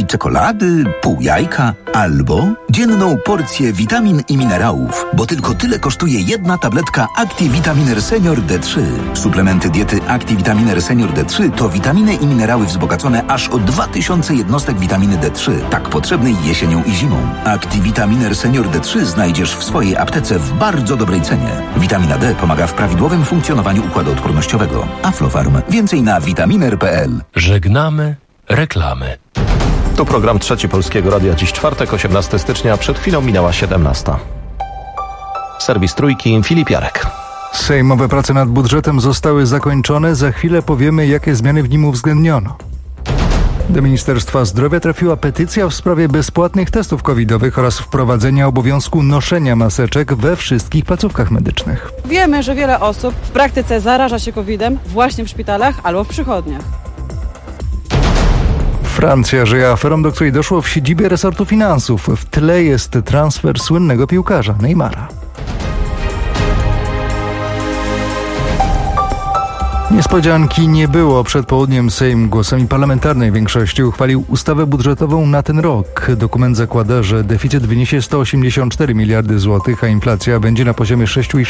czekolady, pół jajka albo dzienną porcję witamin i minerałów, bo tylko tyle kosztuje jedna tabletka Activitaminer Senior D3. Suplementy diety Activitaminer Senior D3 to witaminy i minerały wzbogacone aż o 2000 jednostek witaminy D3, tak potrzebnej jesienią i zimą. Activitaminer Senior D3 znajdziesz w swojej aptece w bardzo dobrej cenie. Witamina D pomaga w prawidłowym funkcjonowaniu układu odpornościowego. Aflofarm. Więcej na vitaminer.pl. Żegnamy reklamy. To program Trzeci Polskiego Radia. Dziś czwartek, 18 stycznia, przed chwilą minęła 17. Serwis Trójki, Filip Jarek. Sejmowe prace nad budżetem zostały zakończone. Za chwilę powiemy, jakie zmiany w nim uwzględniono. Do Ministerstwa Zdrowia trafiła petycja w sprawie bezpłatnych testów covidowych oraz wprowadzenia obowiązku noszenia maseczek we wszystkich placówkach medycznych. Wiemy, że wiele osób w praktyce zaraża się COVID-em właśnie w szpitalach albo w przychodniach. Francja żyje aferą, do której doszło w siedzibie resortu finansów. W tle jest transfer słynnego piłkarza Neymara. Niespodzianki nie było. Przed południem Sejm głosami parlamentarnej większości uchwalił ustawę budżetową na ten rok. Dokument zakłada, że deficyt wyniesie 184 miliardy złotych, a inflacja będzie na poziomie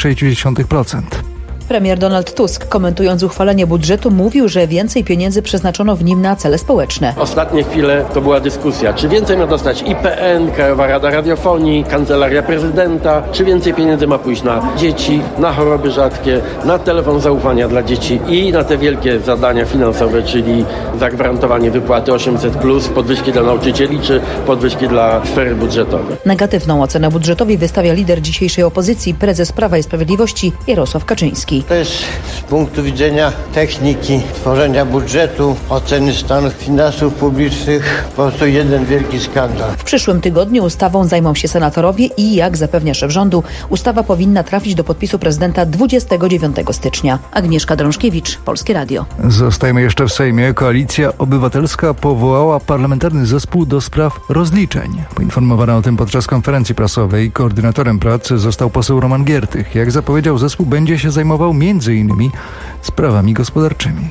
6,6%. Premier Donald Tusk, komentując uchwalenie budżetu, mówił, że więcej pieniędzy przeznaczono w nim na cele społeczne. Ostatnie chwile to była dyskusja, czy więcej ma dostać IPN, Krajowa Rada Radiofonii, Kancelaria Prezydenta, czy więcej pieniędzy ma pójść na dzieci, na choroby rzadkie, na telefon zaufania dla dzieci i na te wielkie zadania finansowe, czyli zagwarantowanie wypłaty 800+, podwyżki dla nauczycieli, czy podwyżki dla sfery budżetowej. Negatywną ocenę budżetowi wystawia lider dzisiejszej opozycji, prezes Prawa i Sprawiedliwości Jarosław Kaczyński. To jest z punktu widzenia techniki tworzenia budżetu, oceny stanu finansów publicznych po prostu jeden wielki skandal. W przyszłym tygodniu ustawą zajmą się senatorowie i, jak zapewnia szef rządu, ustawa powinna trafić do podpisu prezydenta 29 stycznia. Agnieszka Drążkiewicz, Polskie Radio. Zostajemy jeszcze w Sejmie. Koalicja Obywatelska powołała parlamentarny zespół do spraw rozliczeń. Poinformowano o tym podczas konferencji prasowej. Koordynatorem prac został poseł Roman Giertych. Jak zapowiedział, zespół będzie się zajmował m.in. sprawami gospodarczymi.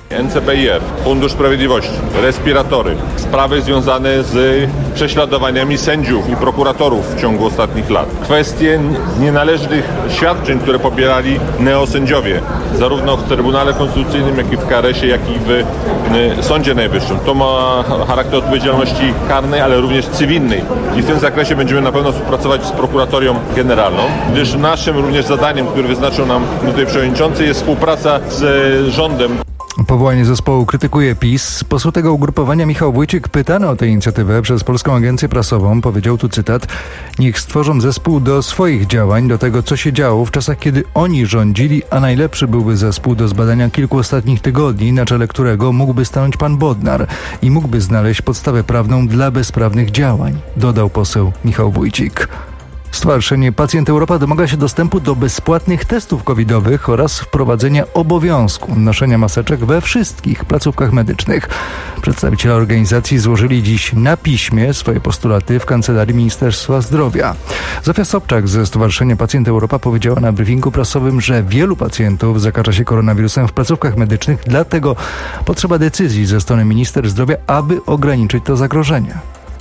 NCBIR, Fundusz Sprawiedliwości, respiratory, sprawy związane z prześladowaniami sędziów i prokuratorów w ciągu ostatnich lat. Kwestie nienależnych świadczeń, które pobierali neosędziowie, zarówno w Trybunale Konstytucyjnym, jak i w KRS-ie, jak i w Sądzie Najwyższym. To ma charakter odpowiedzialności karnej, ale również cywilnej. I w tym zakresie będziemy na pewno współpracować z prokuratorią generalną, gdyż naszym również zadaniem, które wyznaczył nam tutaj przewodniczący, jest współpraca z rządem. Powołanie zespołu krytykuje PiS. Poseł tego ugrupowania Michał Wójcik, pytany o tę inicjatywę przez Polską Agencję Prasową, powiedział, tu cytat: niech stworzą zespół do swoich działań, do tego, co się działo w czasach, kiedy oni rządzili, a najlepszy byłby zespół do zbadania kilku ostatnich tygodni, na czele którego mógłby stanąć pan Bodnar i mógłby znaleźć podstawę prawną dla bezprawnych działań, dodał poseł Michał Wójcik. Stowarzyszenie Pacjent Europa domaga się dostępu do bezpłatnych testów covidowych oraz wprowadzenia obowiązku noszenia maseczek we wszystkich placówkach medycznych. Przedstawiciele organizacji złożyli dziś na piśmie swoje postulaty w Kancelarii Ministerstwa Zdrowia. Zofia Sobczak ze Stowarzyszenia Pacjent Europa powiedziała na briefingu prasowym, że wielu pacjentów zakaża się koronawirusem w placówkach medycznych, dlatego potrzeba decyzji ze strony minister zdrowia, aby ograniczyć to zagrożenie.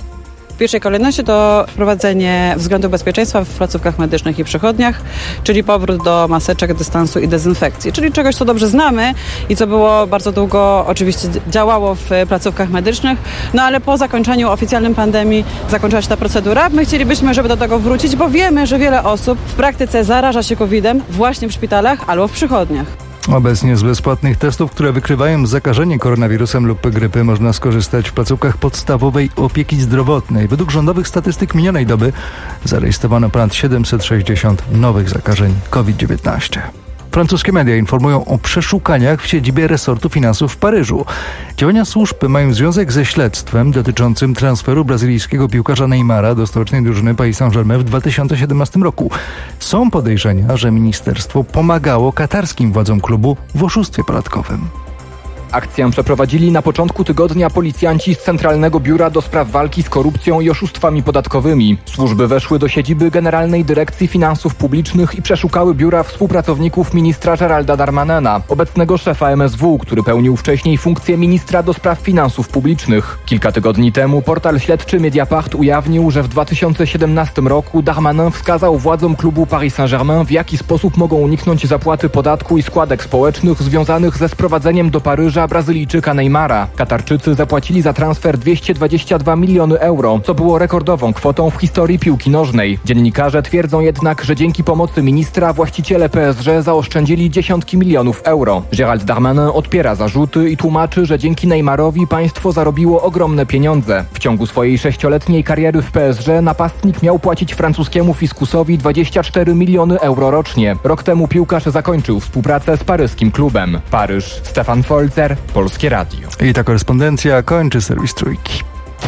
W pierwszej kolejności to wprowadzenie względu bezpieczeństwa w placówkach medycznych i przychodniach, czyli powrót do maseczek, dystansu i dezynfekcji, czyli czegoś, co dobrze znamy i co było bardzo długo oczywiście działało w placówkach medycznych, no ale po zakończeniu oficjalnym pandemii zakończyła się ta procedura. My chcielibyśmy, żeby do tego wrócić, bo wiemy, że wiele osób w praktyce zaraża się COVID-em właśnie w szpitalach albo w przychodniach. Obecnie z bezpłatnych testów, które wykrywają zakażenie koronawirusem lub grypy, można skorzystać w placówkach podstawowej opieki zdrowotnej. Według rządowych statystyk minionej doby zarejestrowano ponad 760 nowych zakażeń COVID-19. Francuskie media informują o przeszukaniach w siedzibie resortu finansów w Paryżu. Działania służb mają związek ze śledztwem dotyczącym transferu brazylijskiego piłkarza Neymara do stołecznej drużyny Paris Saint-Germain w 2017 roku. Są podejrzenia, że ministerstwo pomagało katarskim władzom klubu w oszustwie podatkowym. Akcję przeprowadzili na początku tygodnia policjanci z Centralnego Biura do Spraw Walki z Korupcją i Oszustwami Podatkowymi. Służby weszły do siedziby Generalnej Dyrekcji Finansów Publicznych i przeszukały biura współpracowników ministra Géralda Darmanina, obecnego szefa MSW, który pełnił wcześniej funkcję ministra do spraw finansów publicznych. Kilka tygodni temu portal śledczy Mediapart ujawnił, że w 2017 roku Darmanin wskazał władzom klubu Paris Saint-Germain, w jaki sposób mogą uniknąć zapłaty podatku i składek społecznych związanych ze sprowadzeniem do Paryża Brazylijczyka Neymara. Katarczycy zapłacili za transfer 222 miliony euro, co było rekordową kwotą w historii piłki nożnej. Dziennikarze twierdzą jednak, że dzięki pomocy ministra właściciele PSG zaoszczędzili dziesiątki milionów euro. Gérald Darmanin odpiera zarzuty i tłumaczy, że dzięki Neymarowi państwo zarobiło ogromne pieniądze. W ciągu swojej 6-letniej kariery w PSG napastnik miał płacić francuskiemu fiskusowi 24 miliony euro rocznie. Rok temu piłkarz zakończył współpracę z paryskim klubem. Paryż, Stefan Folzer, Polskie Radio. I ta korespondencja kończy serwis Trójki.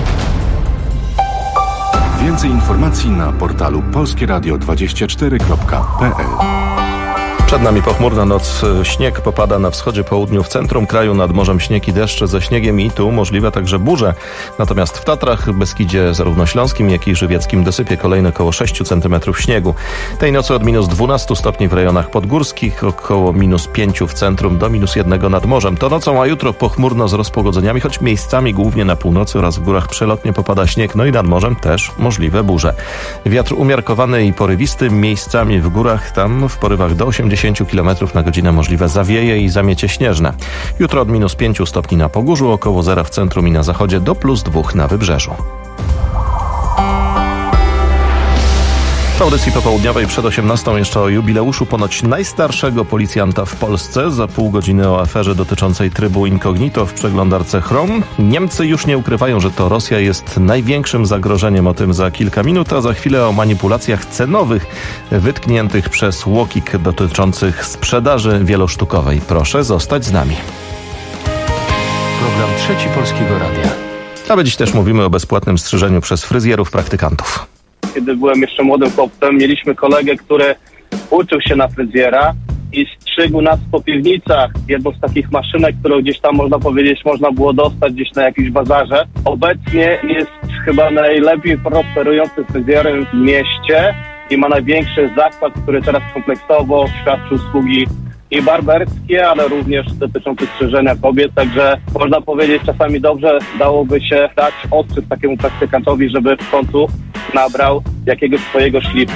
Więcej informacji na portalu polskieradio24.pl. Przed nami pochmurna noc, śnieg popada na wschodzie, południu, w centrum kraju, nad morzem śnieg i deszcze ze śniegiem i tu możliwe także burze. Natomiast w Tatrach, Beskidzie zarówno śląskim, jak i żywieckim dosypie kolejne około 6 cm śniegu. Tej nocy od minus 12 stopni w rejonach podgórskich, około minus 5 w centrum do minus 1 nad morzem. To nocą, a jutro pochmurno z rozpogodzeniami, choć miejscami głównie na północy oraz w górach przelotnie popada śnieg, no i nad morzem też możliwe burze. Wiatr umiarkowany i porywisty, miejscami w górach, tam w porywach do 80 km na godzinę możliwe zawieje i zamiecie śnieżne. Jutro od minus 5 stopni na Pogórzu, około 0 w centrum i na zachodzie do plus 2 na Wybrzeżu. W audycji popołudniowej przed 18 jeszcze o jubileuszu ponoć najstarszego policjanta w Polsce. Za pół godziny o aferze dotyczącej trybu incognito w przeglądarce Chrome. Niemcy już nie ukrywają, że to Rosja jest największym zagrożeniem. O tym za kilka minut, a za chwilę o manipulacjach cenowych wytkniętych przez UOKiK dotyczących sprzedaży wielosztukowej. Proszę zostać z nami. Program Trzeci Polskiego Radia. A my dziś też mówimy o bezpłatnym strzyżeniu przez fryzjerów praktykantów. Kiedy byłem jeszcze młodym chłopcem, mieliśmy kolegę, który uczył się na fryzjera i strzygł nas po piwnicach. Jedną z takich maszynek, którą gdzieś tam, można powiedzieć, można było dostać gdzieś na jakimś bazarze. Obecnie jest chyba najlepiej prosperującym fryzjerem w mieście i ma największy zakład, który teraz kompleksowo świadczy usługi i barberskie, ale również dotyczące strzyżenia kobiet, także można powiedzieć, czasami dobrze dałoby się dać odczyt takiemu praktykantowi, żeby w końcu nabrał jakiegoś swojego szlifu.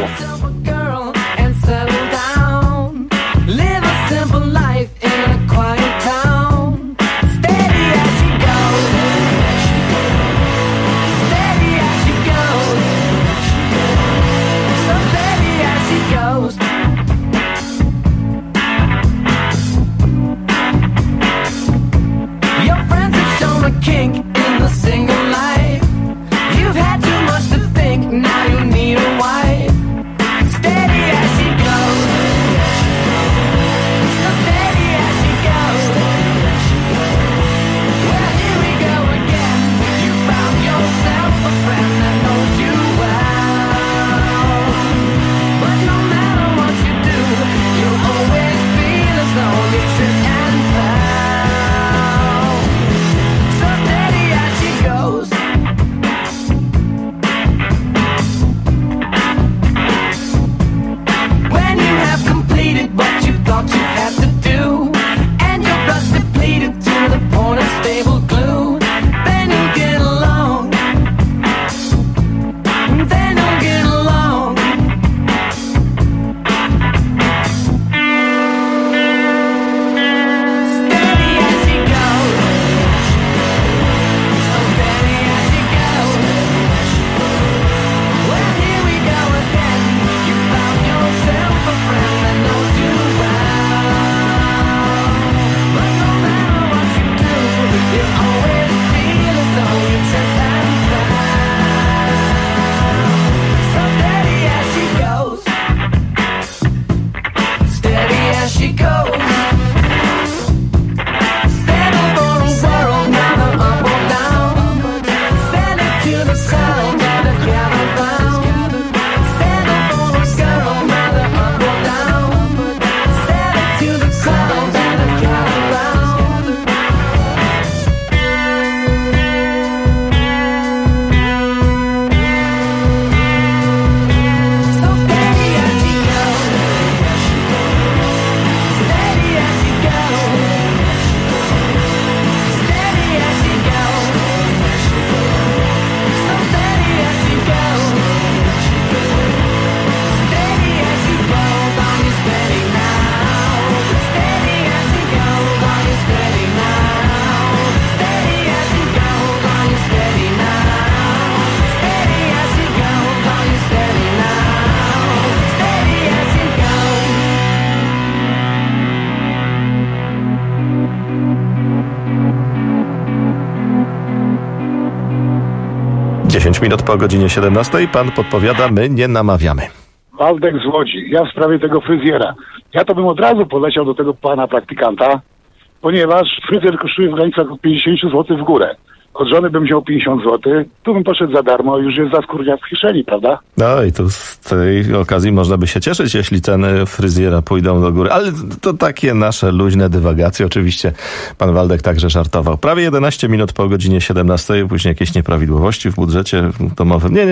10 minut po godzinie 17. Pan podpowiada, my nie namawiamy. Waldek z Łodzi. Ja w sprawie tego fryzjera. Ja to bym od razu poleciał do tego pana praktykanta, ponieważ fryzjer kosztuje w granicach od 50 zł w górę. Od żony bym wziął 50 zł, tu bym poszedł za darmo, już jest za skórniak w kieszeni, prawda? No i tu z tej okazji można by się cieszyć, jeśli ceny fryzjera pójdą do góry. Ale to takie nasze luźne dywagacje. Oczywiście pan Waldek także żartował. Prawie 11 minut po godzinie 17. Później jakieś nieprawidłowości w budżecie domowym. Nie.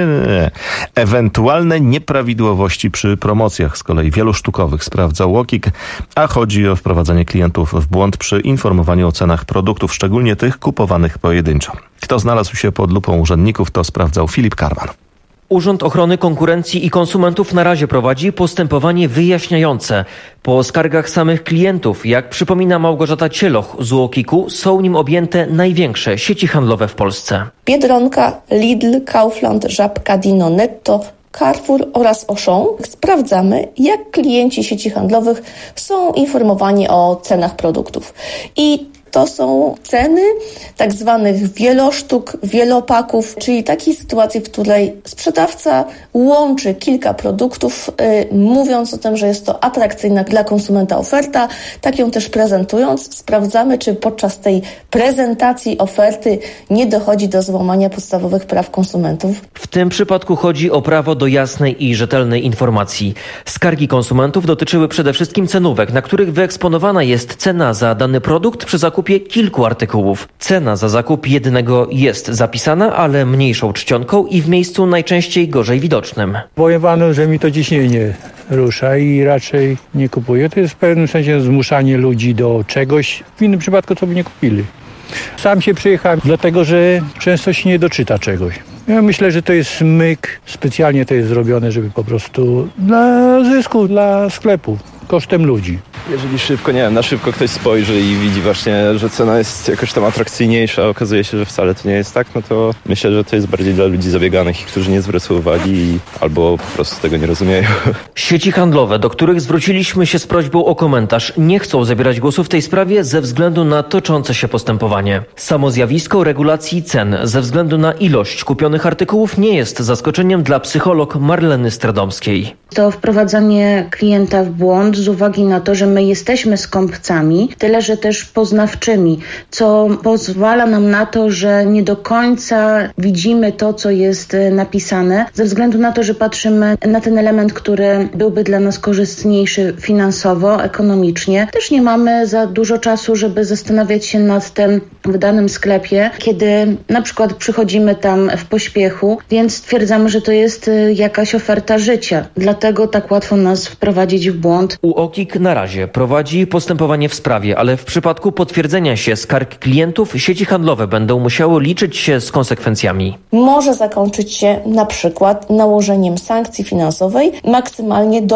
Ewentualne nieprawidłowości przy promocjach z kolei wielosztukowych sprawdzał UOKiK, a chodzi o wprowadzenie klientów w błąd przy informowaniu o cenach produktów, szczególnie tych kupowanych pojedynczo. Kto znalazł się pod lupą urzędników, to sprawdzał Filip Karman. Urząd Ochrony Konkurencji i Konsumentów na razie prowadzi postępowanie wyjaśniające. Po skargach samych klientów, jak przypomina Małgorzata Cieloch z UOKiK-u, są nim objęte największe sieci handlowe w Polsce. Biedronka, Lidl, Kaufland, Żabka, Dino, Netto, Carrefour oraz Auchan. Sprawdzamy, jak klienci sieci handlowych są informowani o cenach produktów. I to są ceny tak zwanych wielosztuk, wielopaków, czyli takiej sytuacji, w której sprzedawca łączy kilka produktów, mówiąc o tym, że jest to atrakcyjna dla konsumenta oferta, tak ją też prezentując. Sprawdzamy, czy podczas tej prezentacji oferty nie dochodzi do złamania podstawowych praw konsumentów. W tym przypadku chodzi o prawo do jasnej i rzetelnej informacji. Skargi konsumentów dotyczyły przede wszystkim cenówek, na których wyeksponowana jest cena za dany produkt przy zakupie kilku artykułów. Cena za zakup jednego jest zapisana, ale mniejszą czcionką i w miejscu najczęściej gorzej widocznym. Powiem panu, że mi to ciśnienie rusza i raczej nie kupuję. To jest w pewnym sensie zmuszanie ludzi do czegoś, w innym przypadku co by nie kupili. Sam się przyjechałem, dlatego że często się nie doczyta czegoś. Ja myślę, że to jest myk, specjalnie to jest zrobione, żeby po prostu dla zysku, dla sklepu, kosztem ludzi. Jeżeli szybko, na szybko ktoś spojrzy i widzi właśnie, że cena jest jakoś tam atrakcyjniejsza, a okazuje się, że wcale to nie jest tak, no to myślę, że to jest bardziej dla ludzi zabieganych i którzy nie zwracają uwagi albo po prostu tego nie rozumieją. Sieci handlowe, do których zwróciliśmy się z prośbą o komentarz, nie chcą zabierać głosu w tej sprawie ze względu na toczące się postępowanie. Samo zjawisko regulacji cen ze względu na ilość kupionych artykułów nie jest zaskoczeniem dla psycholog Marleny Stradomskiej. To wprowadzanie klienta w błąd z uwagi na to, że my jesteśmy skąpcami, tyle że też poznawczymi, co pozwala nam na to, że nie do końca widzimy to, co jest napisane, ze względu na to, że patrzymy na ten element, który byłby dla nas korzystniejszy finansowo, ekonomicznie. Też nie mamy za dużo czasu, żeby zastanawiać się nad tym w danym sklepie, kiedy na przykład przychodzimy tam w pośpiechu, więc stwierdzamy, że to jest jakaś oferta życia. Dlatego tak łatwo nas wprowadzić w błąd. UOKiK na razie prowadzi postępowanie w sprawie, ale w przypadku potwierdzenia się skarg klientów sieci handlowe będą musiały liczyć się z konsekwencjami. Może zakończyć się na przykład nałożeniem sankcji finansowej maksymalnie do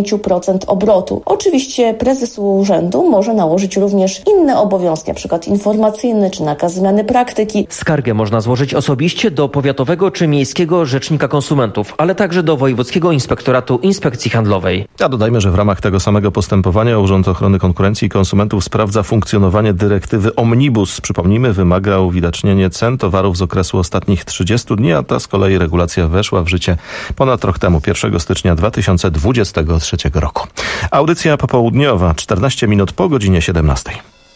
10% obrotu. Oczywiście prezes urzędu może nałożyć również inne obowiązki, np. informacyjny czy nakaz zmiany praktyki. Skargę można złożyć osobiście do powiatowego czy miejskiego rzecznika konsumentów, ale także do Wojewódzkiego Inspektoratu Inspekcji Handlowej. A dodajmy, że w ramach tego samego postępowania Urząd Ochrony Konkurencji i Konsumentów sprawdza funkcjonowanie dyrektywy Omnibus. Przypomnijmy, wymaga uwidacznienia cen towarów z okresu ostatnich 30 dni, a ta z kolei regulacja weszła w życie ponad rok temu, 1 stycznia 2023 roku. Audycja popołudniowa, 14 minut po godzinie 17.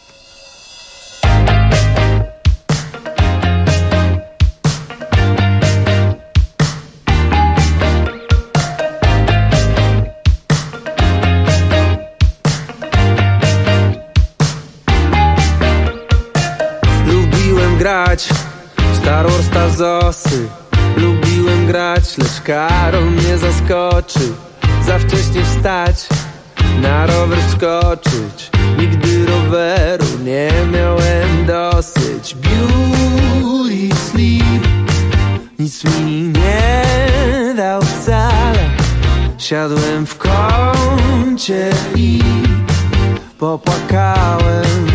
Star Wars, Tarzosy. Lubiłem grać, lecz Karol mnie zaskoczy. Za wcześnie wstać, na rower skoczyć. Nigdy roweru nie miałem dosyć. Beauty sleep nic mi nie dał wcale. Siadłem w kącie i popłakałem.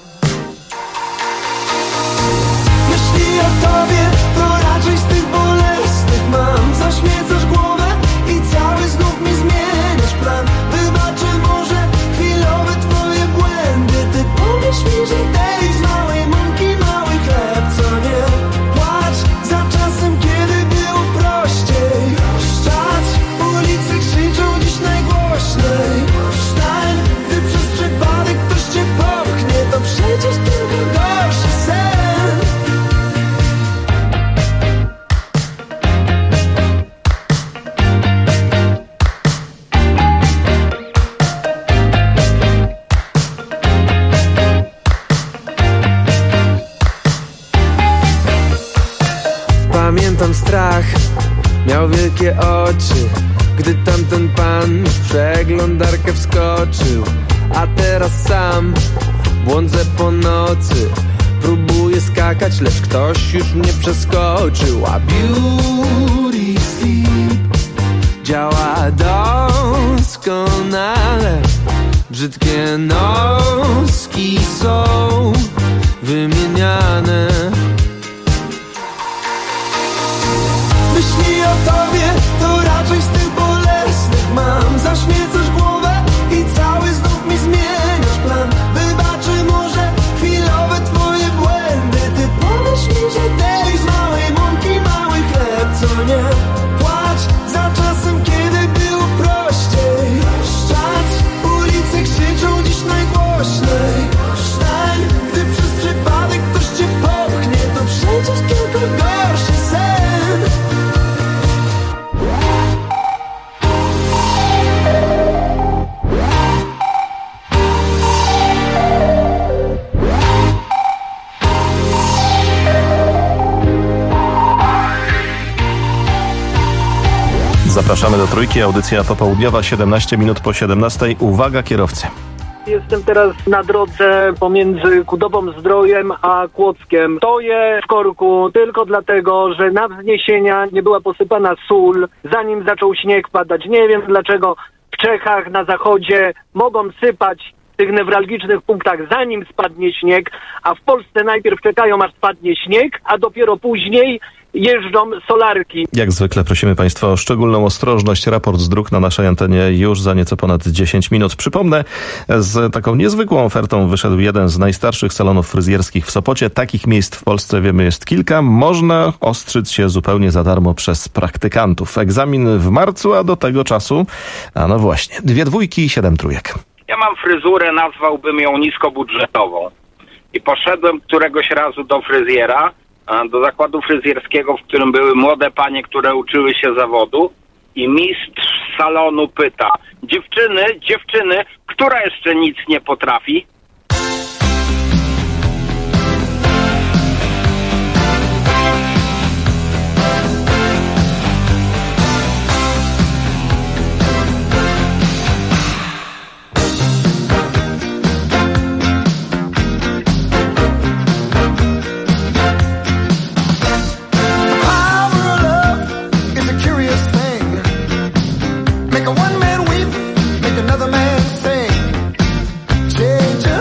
Tobie to raczej z tych bolesnych mam. Zaśmiecasz głowę i cały znów mi zmieniasz plan. Wybaczę może chwilowe twoje błędy. Ty powiesz mi, że tej z małej mąki mały chleb, co nie? Płacz za czasem, kiedy Pamiętam strach, miał wielkie oczy, gdy tamten pan w przeglądarkę wskoczył. A teraz sam błądzę po nocy, próbuję skakać, lecz ktoś już mnie przeskoczył. A Beauty Sleep działa doskonale. Brzydkie noski są wymieniane. Myśli o tobie to raczej z tych bolesnych mam. Zaśmiecasz głowę i cały znów mi zmieniasz plan. Wybaczy może chwilowe twoje błędy. Ty powiesz mi, że tej z małej mąki mały chleb, co nie? Płacz za czasem, kiedy było prościej. Szczać, ulice krzyczą dziś najgłośniej. Wstań, gdy przez przypadek ktoś cię popchnie, to przecież tylko gorszy sen. Zapraszamy do Trójki, audycja popołudniowa, 17 minut po 17. Uwaga kierowcy. Jestem teraz na drodze pomiędzy Kudową-Zdrojem a Kłodzkiem. Stoję w korku tylko dlatego, że na wzniesienia nie była posypana sól, zanim zaczął śnieg padać. Nie wiem dlaczego w Czechach na zachodzie mogą sypać w tych newralgicznych punktach, zanim spadnie śnieg, a w Polsce najpierw czekają, aż spadnie śnieg, a dopiero później jeżdżą solarki. Jak zwykle prosimy Państwa o szczególną ostrożność. Raport z dróg na naszej antenie już za nieco ponad 10 minut. Przypomnę, z taką niezwykłą ofertą wyszedł jeden z najstarszych salonów fryzjerskich w Sopocie. Takich miejsc w Polsce, wiemy, jest kilka. Można ostrzyć się zupełnie za darmo przez praktykantów. Egzamin w marcu, a do tego czasu, a no właśnie, 2 dwójki i 7 trójek. Ja mam fryzurę, nazwałbym ją niskobudżetową. I poszedłem któregoś razu do fryzjera, do zakładu fryzjerskiego, w którym były młode panie, które uczyły się zawodu, i mistrz salonu pyta: dziewczyny, która jeszcze nic nie potrafi? Make a one man weep, make another man sing. Change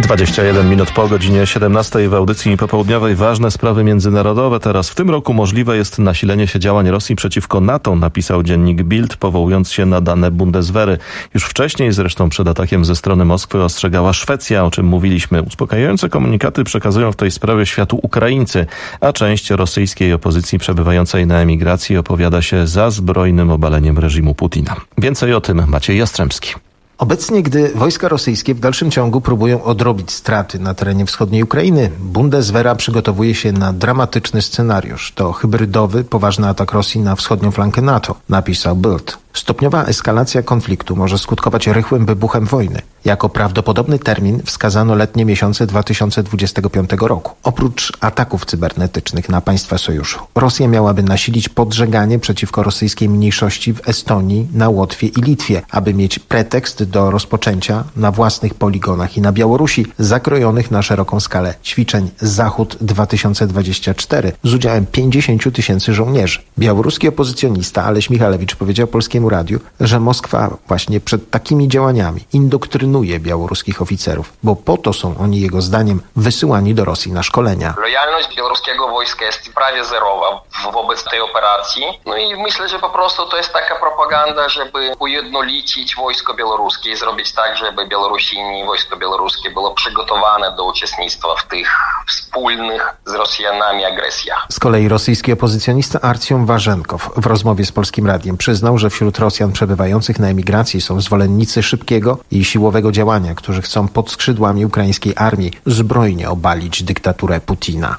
21 minut po godzinie 17 w audycji popołudniowej ważne sprawy międzynarodowe. Teraz w tym roku możliwe jest nasilenie się działań Rosji przeciwko NATO, napisał dziennik Bild, powołując się na dane Bundeswehry. Już wcześniej zresztą przed atakiem ze strony Moskwy ostrzegała Szwecja, o czym mówiliśmy. Uspokajające komunikaty przekazują w tej sprawie światu Ukraińcy, a część rosyjskiej opozycji przebywającej na emigracji opowiada się za zbrojnym obaleniem reżimu Putina. Więcej o tym Maciej Jastrzębski. Obecnie, gdy wojska rosyjskie w dalszym ciągu próbują odrobić straty na terenie wschodniej Ukrainy, Bundeswehra przygotowuje się na dramatyczny scenariusz. To hybrydowy, poważny atak Rosji na wschodnią flankę NATO, napisał Bild. Stopniowa eskalacja konfliktu może skutkować rychłym wybuchem wojny. Jako prawdopodobny termin wskazano letnie miesiące 2025 roku. Oprócz ataków cybernetycznych na państwa sojuszu, Rosja miałaby nasilić podżeganie przeciwko rosyjskiej mniejszości w Estonii, na Łotwie i Litwie, aby mieć pretekst do rozpoczęcia na własnych poligonach i na Białorusi zakrojonych na szeroką skalę ćwiczeń Zachód 2024 z udziałem 50 000 żołnierzy. Białoruski opozycjonista Aleś Michalewicz powiedział Polskiemu Radiu, że Moskwa właśnie przed takimi działaniami indoktrynuje białoruskich oficerów, bo po to są oni, jego zdaniem, wysyłani do Rosji na szkolenia. Lojalność białoruskiego wojska jest prawie zerowa wobec tej operacji. No i myślę, że po prostu to jest taka propaganda, żeby ujednolicić wojsko białoruskie i zrobić tak, żeby Białorusini i wojsko białoruskie było przygotowane do uczestnictwa w tych wspólnych z Rosjanami agresjach. Z kolei rosyjski opozycjonista Arcjom Warzenkow w rozmowie z Polskim Radiem przyznał, że wśród Rosjan przebywających na emigracji są zwolennicy szybkiego i siłowego działania, którzy chcą pod skrzydłami ukraińskiej armii zbrojnie obalić dyktaturę Putina.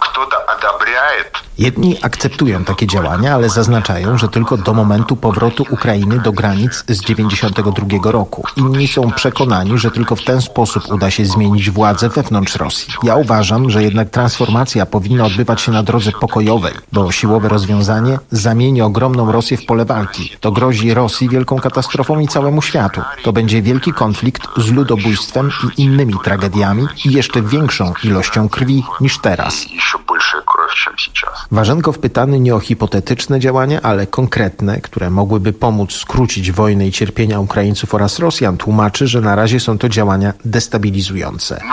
Jedni akceptują takie działania, ale zaznaczają, że tylko do momentu powrotu Ukrainy do granic z 1992 roku. Inni są przekonani, że tylko w ten sposób uda się zmienić władzę wewnątrz Rosji. Ja uważam, że jednak transformacja powinna odbywać się na drodze pokojowej, bo siłowe rozwiązanie zamieni ogromną Rosję w pole walki. To grozi Rosji wielką katastrofą i całemu światu. To będzie wielki konflikt z ludobójstwem i innymi tragediami i jeszcze większą ilością krwi niż teraz. Warzenkow pytany nie o hipotetyczne działania, ale konkretne, które mogłyby pomóc skrócić wojnę i cierpienia Ukraińców oraz Rosjan, tłumaczy, że na razie są to działania destabilizujące.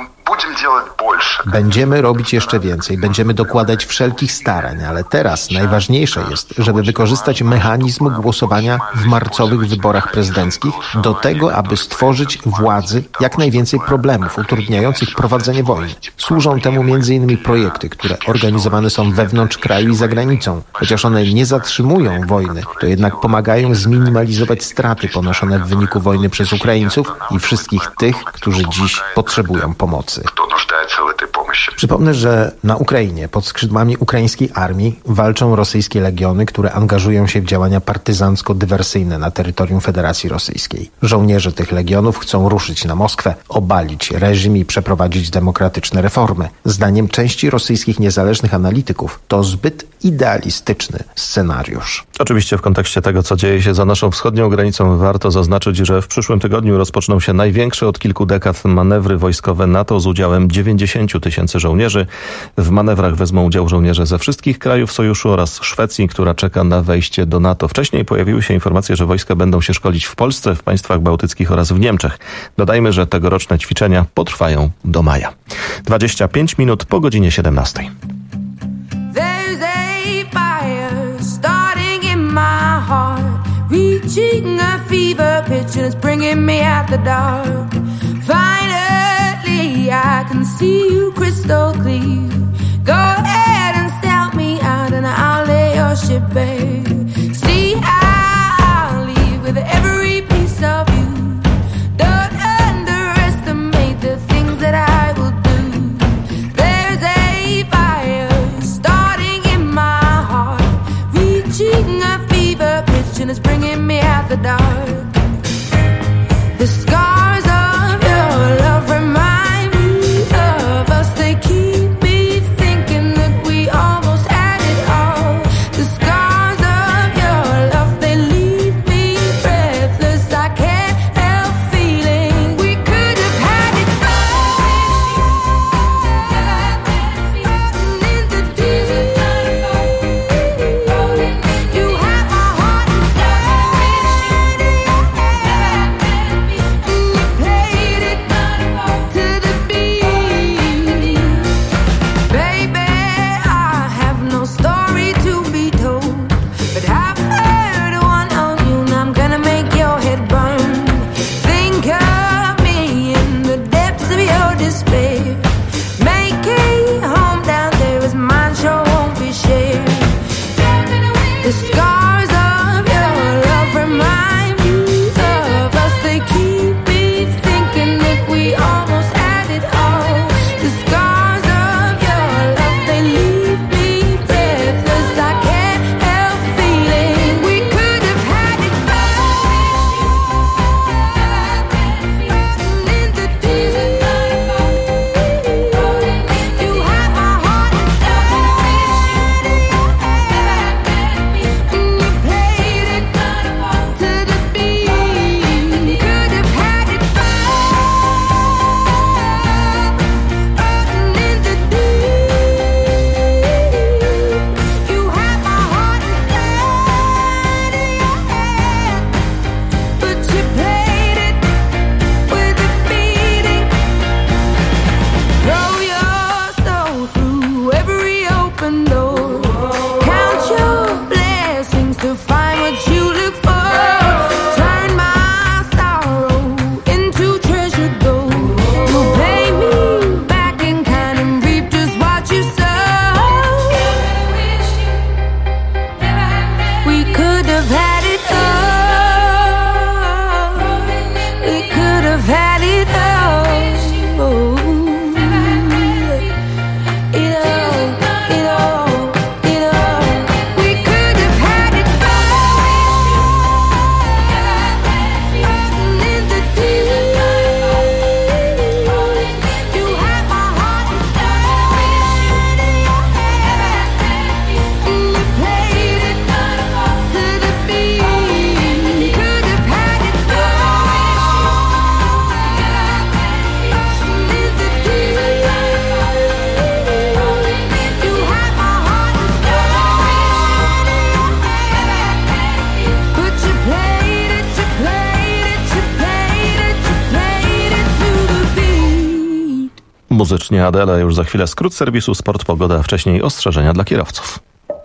Będziemy robić jeszcze więcej, będziemy dokładać wszelkich starań, ale teraz najważniejsze jest, żeby wykorzystać mechanizm głosowania w marcowych wyborach prezydenckich do tego, aby stworzyć władzy jak najwięcej problemów utrudniających prowadzenie wojny. Służą temu m.in. projekty, które organizowane są wewnątrz kraju i za granicą. Chociaż one nie zatrzymują wojny, to jednak pomagają zminimalizować straty ponoszone w wyniku wojny przez Ukraińców i wszystkich tych, którzy dziś potrzebują pomocy. Przypomnę, że na Ukrainie pod skrzydłami ukraińskiej armii walczą rosyjskie legiony, które angażują się w działania partyzancko-dywersyjne na terytorium Federacji Rosyjskiej. Żołnierze tych legionów chcą ruszyć na Moskwę, obalić reżim i przeprowadzić demokratyczne reformy. Zdaniem części rosyjskich niezależnych analityków to zbyt idealistyczny scenariusz. Oczywiście w kontekście tego, co dzieje się za naszą wschodnią granicą, warto zaznaczyć, że w przyszłym tygodniu rozpoczną się największe od kilku dekad manewry wojskowe NATO z udziałem 90 000 żołnierzy. W manewrach wezmą udział żołnierze ze wszystkich krajów sojuszu oraz Szwecji, która czeka na wejście do NATO. Wcześniej pojawiły się informacje, że wojska będą się szkolić w Polsce, w państwach bałtyckich oraz w Niemczech. Dodajmy, że tegoroczne ćwiczenia potrwają do maja. 25 minut po godzinie 17. Reaching a fever pitch and it's bringing me out the dark. Finally, I can see you crystal clear. Go ahead and sell me out and I'll lay your ship bare. See, I'll leave with every piece of you. Don't underestimate the things that I will do. There's a fire starting in my heart, reaching a fever pitch and it's bringing me out the dark. The scars of your love remind me of us. They keep me thinking that we almost had it all. The scars of your love, they leave me breathless. I can't help feeling we could have had it all. In the deep, you have my heart inside. Muzycznie Adele, już za chwilę skrót serwisu Sport Pogoda, a wcześniej ostrzeżenia dla kierowców.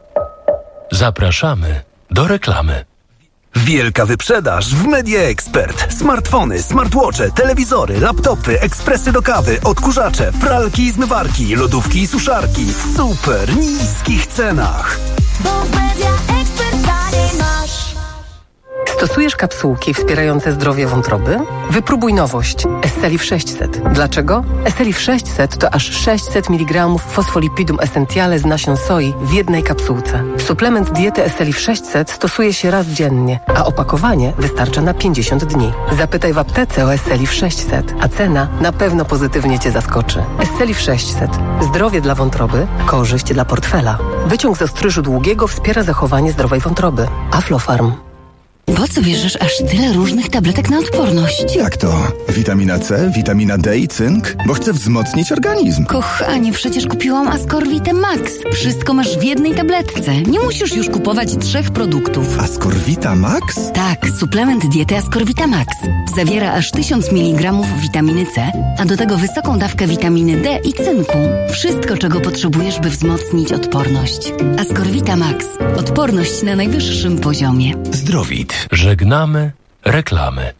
Zapraszamy do reklamy. Wielka wyprzedaż w Media Expert. Smartfony, smartwatche, telewizory, laptopy, ekspresy do kawy, odkurzacze, pralki i zmywarki, lodówki i suszarki w super niskich cenach. Bo w Media Expert taniej masz. Stosujesz kapsułki wspierające zdrowie wątroby? Wypróbuj nowość Estelif 600. Dlaczego? Estelif 600 to aż 600 mg fosfolipidum essentiale z nasion soi w jednej kapsułce. Suplement diety Estelif 600 stosuje się raz dziennie, a opakowanie wystarcza na 50 dni. Zapytaj w aptece o Estelif 600, a cena na pewno pozytywnie Cię zaskoczy. Estelif 600. Zdrowie dla wątroby, korzyść dla portfela. Wyciąg z ostryżu długiego wspiera zachowanie zdrowej wątroby. Aflofarm. Po co bierzesz aż tyle różnych tabletek na odporność? Jak to? Witamina C, witamina D i cynk? Bo chcę wzmocnić organizm. Kochanie, przecież kupiłam Ascorvitę Max. Wszystko masz w jednej tabletce. Nie musisz już kupować 3 produktów. Ascorvita Max? Tak, suplement diety Ascorvita Max. Zawiera aż 1000 mg witaminy C, a do tego wysoką dawkę witaminy D i cynku. Wszystko, czego potrzebujesz, by wzmocnić odporność. Ascorvita Max. Odporność na najwyższym poziomie. Zdrowit. Żegnamy reklamy.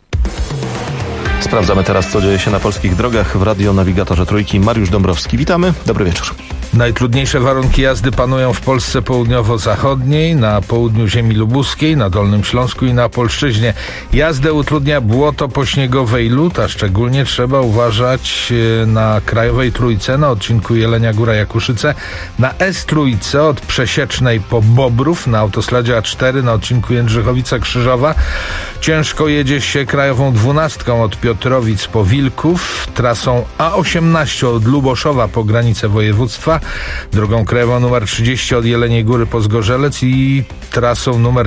Sprawdzamy teraz, co dzieje się na polskich drogach. W radionawigatorze Trójki Mariusz Dąbrowski. Witamy. Dobry wieczór. Najtrudniejsze warunki jazdy panują w Polsce południowo-zachodniej, na południu ziemi lubuskiej, na Dolnym Śląsku i na Opolszczyźnie. Jazdę utrudnia błoto pośniegowe i lód, a szczególnie trzeba uważać na Krajowej Trójce, na odcinku Jelenia Góra-Jakuszyce, na S3 od Przesiecznej po Bobrów, na autostradzie A4 na odcinku Jędrzychowice-Krzyżowa. Ciężko jedzie się Krajową 12 od Piotrowic po Wilków, trasą A18 od Luboszowa po granicę województwa, drogą krajową numer 30 od Jeleniej Góry po Zgorzelec i trasą numer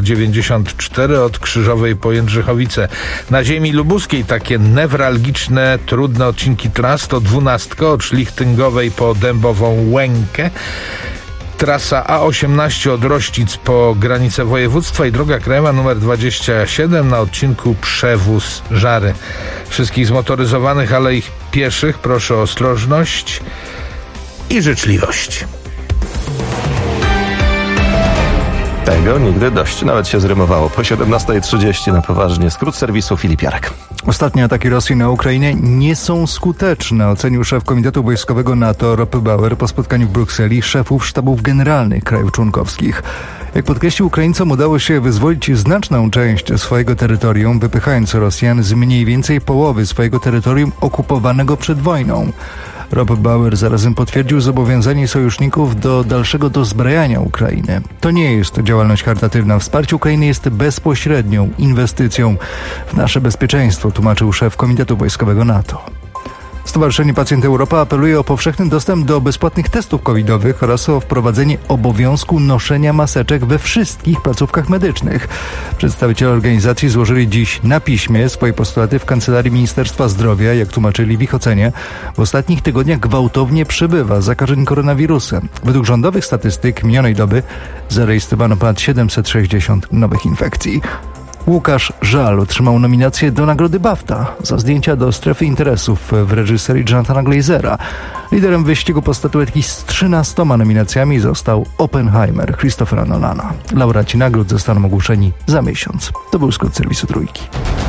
94 od Krzyżowej po Jędrzychowice. Na ziemi lubuskiej takie newralgiczne, trudne odcinki tras to 12 od Szlichtyngowej po Dębową Łękę, trasa A18 od Rościc po granicę województwa i droga krajowa numer 27 na odcinku Przewóz-Żary. Wszystkich zmotoryzowanych, ale ich pieszych proszę o ostrożność i życzliwość. Tego nigdy dość. Nawet się zrymowało. Po 17:30 na poważnie. Skrót serwisu Filip Jarek. Ostatnie ataki Rosji na Ukrainę nie są skuteczne, ocenił szef Komitetu Wojskowego NATO Rob Bauer po spotkaniu w Brukseli szefów sztabów generalnych krajów członkowskich. Jak podkreślił, Ukraińcom udało się wyzwolić znaczną część swojego terytorium, wypychając Rosjan z mniej więcej połowy swojego terytorium okupowanego przed wojną. Rob Bauer zarazem potwierdził zobowiązanie sojuszników do dalszego dozbrajania Ukrainy. To nie jest działalność charytatywna. Wsparcie Ukrainy jest bezpośrednią inwestycją w nasze bezpieczeństwo, tłumaczył szef Komitetu Wojskowego NATO. Stowarzyszenie Pacjent Europa apeluje o powszechny dostęp do bezpłatnych testów covidowych oraz o wprowadzenie obowiązku noszenia maseczek we wszystkich placówkach medycznych. Przedstawiciele organizacji złożyli dziś na piśmie swoje postulaty w Kancelarii Ministerstwa Zdrowia. Jak tłumaczyli w ich ocenie, w ostatnich tygodniach gwałtownie przybywa zakażeń koronawirusem. Według rządowych statystyk minionej doby zarejestrowano ponad 760 nowych infekcji. Łukasz Żal otrzymał nominację do nagrody BAFTA za zdjęcia do Strefy Interesów w reżyserii Jonathana Glazera. Liderem wyścigu po statuetki z 13 nominacjami został Oppenheimer Christophera Nolana. Laureaci nagród zostaną ogłoszeni za miesiąc. To był skrót serwisu Trójki.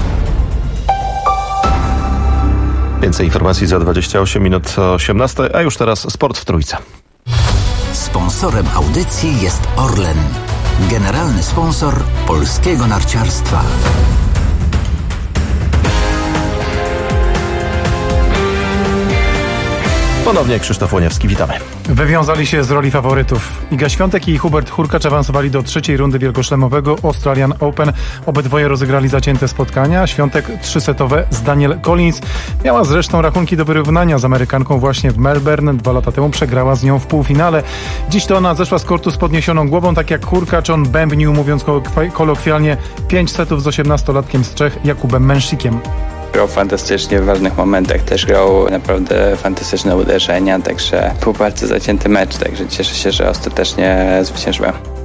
Więcej informacji za 28 minut o 18, a już teraz sport w Trójce. Sponsorem audycji jest Orlen, generalny sponsor polskiego narciarstwa. Ponownie Krzysztof Łoniewski, witamy. Wywiązali się z roli faworytów. Iga Świątek i Hubert Hurkacz awansowali do trzeciej rundy wielkoszlemowego Australian Open. Obydwoje rozegrali zacięte spotkania. Świątek 3-setowe z Danielle Collins. Miała zresztą rachunki do wyrównania z Amerykanką właśnie w Melbourne. 2 lata temu przegrała z nią w półfinale. Dziś to ona zeszła z kortu z podniesioną głową, tak jak Hurkacz. On bębnił, mówiąc kolokwialnie, 5 setów z 18-latkiem z Czech Jakubem Męszikiem. Grał fantastycznie w ważnych momentach, też grał naprawdę fantastyczne uderzenia, także był bardzo zacięty mecz, także cieszę się, że ostatecznie zwyciężyłem.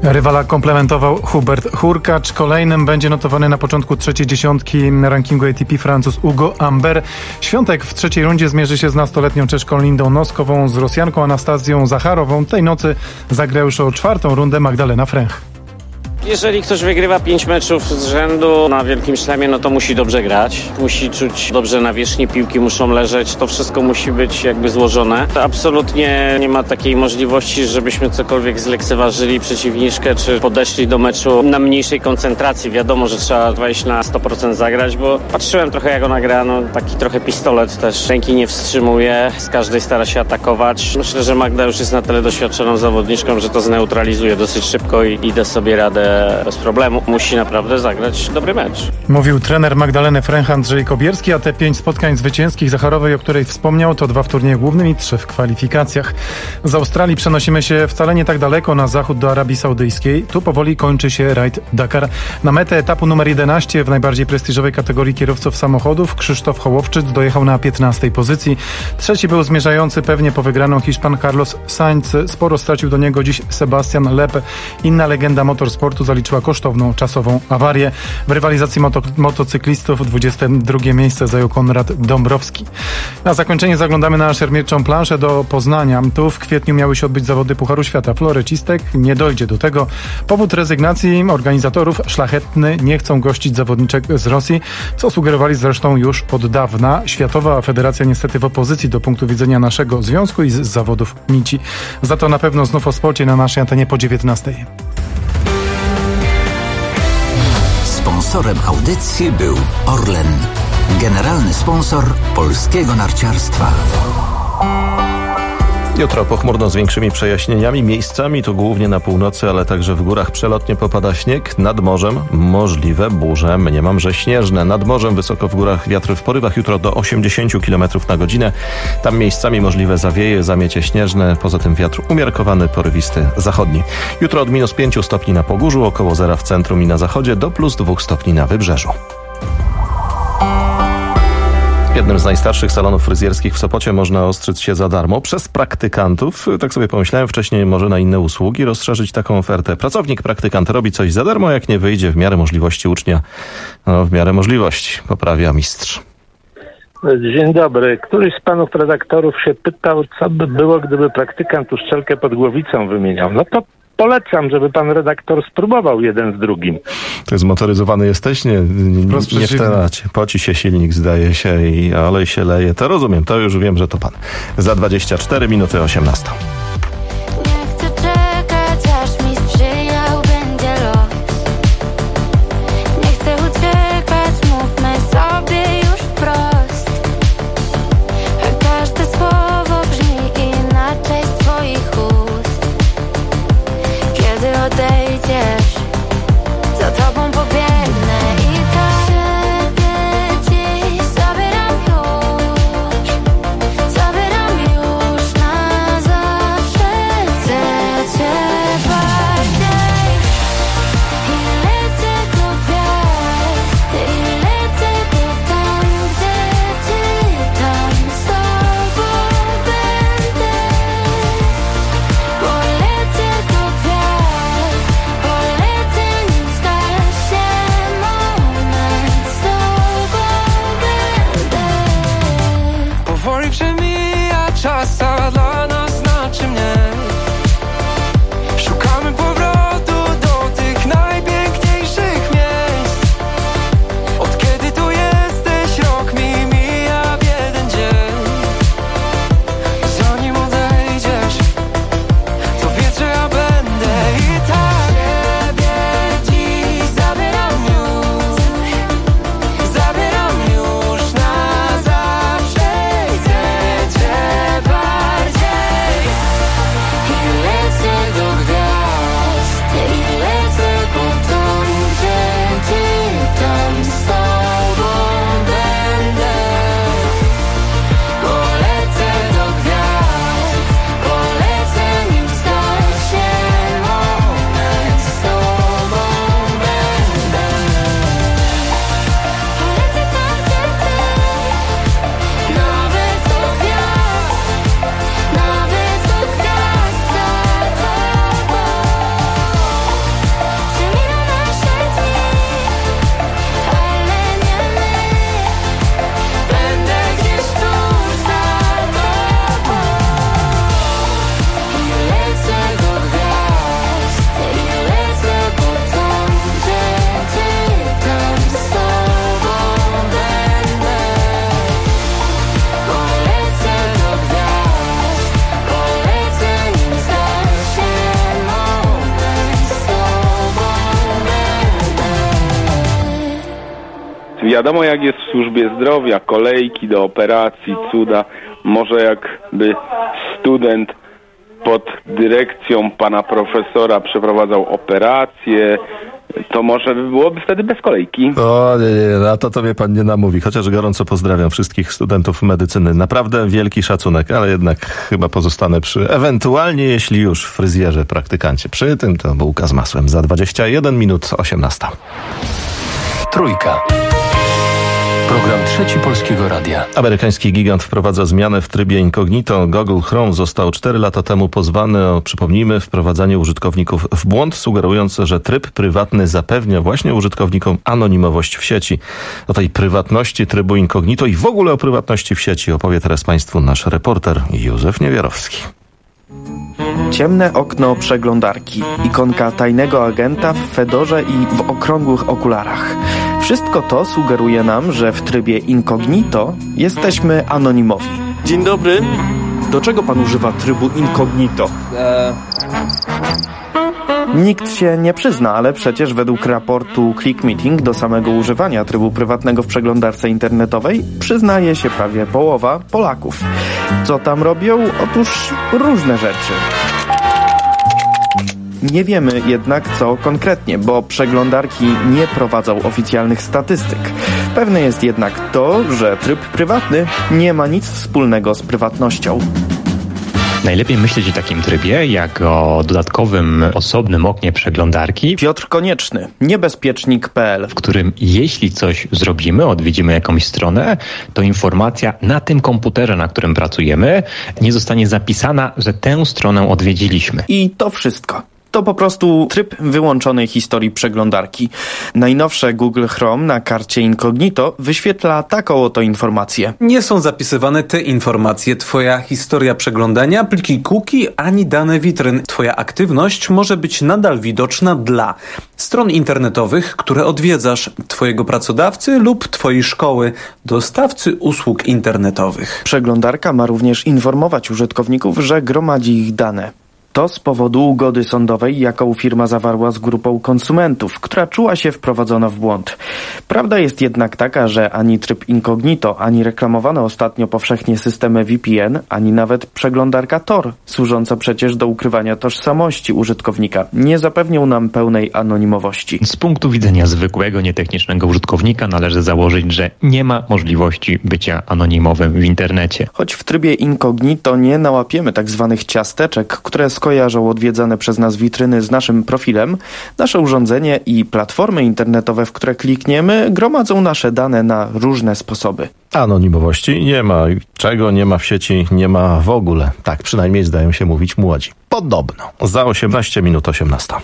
Rywala komplementował Hubert Hurkacz. Kolejnym będzie notowany na początku trzeciej dziesiątki rankingu ATP Francuz Ugo Humbert. Świątek w trzeciej rundzie zmierzy się z nastoletnią Czeszką Lindą Noskową, z Rosjanką Anastazją Zacharową. Tej nocy zagra już o czwartą rundę Magdalena Fręch. Jeżeli ktoś wygrywa 5 meczów z rzędu na Wielkim Szlemie, no to musi dobrze grać. Musi czuć dobrze nawierzchni, piłki muszą leżeć. To wszystko musi być jakby złożone. To absolutnie nie ma takiej możliwości, żebyśmy cokolwiek zlekceważyli przeciwniczkę, czy podeszli do meczu na mniejszej koncentracji. Wiadomo, że trzeba wejść na 100% zagrać, bo patrzyłem trochę jak ona gra, no taki trochę pistolet też. Ręki nie wstrzymuje, z każdej stara się atakować. Myślę, że Magda już jest na tyle doświadczoną zawodniczką, że to zneutralizuje dosyć szybko i da sobie radę bez problemu. Musi naprawdę zagrać dobry mecz. Mówił trener Magdaleny Fręch Andrzej Kobierski, a te 5 spotkań zwycięskich Zacharowej, o której wspomniał, to 2 w turnieju głównym i 3 w kwalifikacjach. Z Australii przenosimy się wcale nie tak daleko na zachód do Arabii Saudyjskiej. Tu powoli kończy się rajd Dakar. Na metę etapu numer 11 w najbardziej prestiżowej kategorii kierowców samochodów Krzysztof Hołowczyc dojechał na 15. pozycji. Trzeci był zmierzający pewnie po wygraną Hiszpan Carlos Sainz. Sporo stracił do niego dziś Sebastian Loeb. Inna legenda motorsportu zaliczyła kosztowną czasową awarię. W rywalizacji motocyklistów 22 miejsce zajął Konrad Dąbrowski. Na zakończenie zaglądamy na szermierczą planszę do Poznania. Tu w kwietniu miały się odbyć zawody Pucharu Świata. Florecistek nie dojdzie do tego. Powód rezygnacji organizatorów: Szlachetny nie chcą gościć zawodniczek z Rosji, co sugerowali zresztą już od dawna. Światowa Federacja niestety w opozycji do punktu widzenia naszego związku i z zawodów nici. Za to na pewno znów o sporcie na naszej antenie po 19. Sponsorem audycji był Orlen, generalny sponsor polskiego narciarstwa. Jutro pochmurno z większymi przejaśnieniami. Miejscami to głównie na północy, ale także w górach przelotnie popada śnieg. Nad morzem możliwe burze, mniemam, że śnieżne. Nad morzem wysoko w górach wiatry w porywach jutro do 80 km na godzinę. Tam miejscami możliwe zawieje, zamiecie śnieżne. Poza tym wiatr umiarkowany, porywisty, zachodni. Jutro od -5 stopni na Pogórzu, około 0 w centrum i na zachodzie, do +2 stopni na Wybrzeżu. W jednym z najstarszych salonów fryzjerskich w Sopocie można ostrzyc się za darmo przez praktykantów. Tak sobie pomyślałem wcześniej, może na inne usługi rozszerzyć taką ofertę. Pracownik, praktykant robi coś za darmo, jak nie wyjdzie w miarę możliwości ucznia. No, w miarę możliwości, poprawia mistrz. Dzień dobry. Któryś z panów redaktorów się pytał, co by było, gdyby praktykant uszczelkę pod głowicą wymieniał. No to polecam, żeby pan redaktor spróbował jeden z drugim. To jest zmotoryzowany jesteś? Nie w temacie. Poci się silnik, zdaje się, i olej się leje. To rozumiem, to już wiem, że to pan. Za 24 minuty 18. Zabieram już na Wiadomo, jak jest w służbie zdrowia, kolejki do operacji, cuda. Może jakby student pod dyrekcją pana profesora przeprowadzał operację, to może byłoby wtedy bez kolejki. O, nie, na to tobie pan nie namówi. Chociaż gorąco pozdrawiam wszystkich studentów medycyny. Naprawdę wielki szacunek, ale jednak chyba pozostanę przy ewentualnie, jeśli już, fryzjerze, praktykancie. Przy tym to bułka z masłem. Za 21 minut 18. Trójka. Program Trzeci Polskiego Radia. Amerykański gigant wprowadza zmianę w trybie incognito. Google Chrome został 4 lata temu pozwany o, przypomnijmy, wprowadzanie użytkowników w błąd, sugerując, że tryb prywatny zapewnia właśnie użytkownikom anonimowość w sieci. O tej prywatności trybu incognito i w ogóle o prywatności w sieci opowie teraz Państwu nasz reporter Józef Niewiarowski. Ciemne okno przeglądarki, ikonka tajnego agenta w fedorze i w okrągłych okularach. Wszystko to sugeruje nam, że w trybie incognito jesteśmy anonimowi. Dzień dobry. Do czego pan używa trybu incognito? Nikt się nie przyzna, ale przecież według raportu ClickMeeting do samego używania trybu prywatnego w przeglądarce internetowej przyznaje się prawie połowa Polaków. Co tam robią? Otóż różne rzeczy. Nie wiemy jednak co konkretnie, bo przeglądarki nie prowadzą oficjalnych statystyk. Pewne jest jednak to, że tryb prywatny nie ma nic wspólnego z prywatnością. Najlepiej myśleć o takim trybie, jak o dodatkowym, osobnym oknie przeglądarki. Piotr Konieczny, niebezpiecznik.pl, w którym jeśli coś zrobimy, odwiedzimy jakąś stronę, to informacja na tym komputerze, na którym pracujemy, nie zostanie zapisana, że tę stronę odwiedziliśmy. I to wszystko. To po prostu tryb wyłączonej historii przeglądarki. Najnowsze Google Chrome na karcie incognito wyświetla taką oto informację. Nie są zapisywane te informacje, twoja historia przeglądania, pliki cookie, ani dane witryn. Twoja aktywność może być nadal widoczna dla stron internetowych, które odwiedzasz, twojego pracodawcy lub twojej szkoły, dostawcy usług internetowych. Przeglądarka ma również informować użytkowników, że gromadzi ich dane. To z powodu ugody sądowej, jaką firma zawarła z grupą konsumentów, która czuła się wprowadzona w błąd. Prawda jest jednak taka, że ani tryb incognito, ani reklamowane ostatnio powszechnie systemy VPN, ani nawet przeglądarka Tor, służąca przecież do ukrywania tożsamości użytkownika, nie zapewnią nam pełnej anonimowości. Z punktu widzenia zwykłego, nietechnicznego użytkownika należy założyć, że nie ma możliwości bycia anonimowym w internecie. Choć w trybie incognito nie nałapiemy tak zwanych ciasteczek, które skojarzą odwiedzane przez nas witryny z naszym profilem, nasze urządzenie i platformy internetowe, w które klikniemy, gromadzą nasze dane na różne sposoby. Anonimowości nie ma. Czego nie ma w sieci, nie ma w ogóle. Tak przynajmniej zdają się mówić młodzi. Podobno. Za 18 minut 18.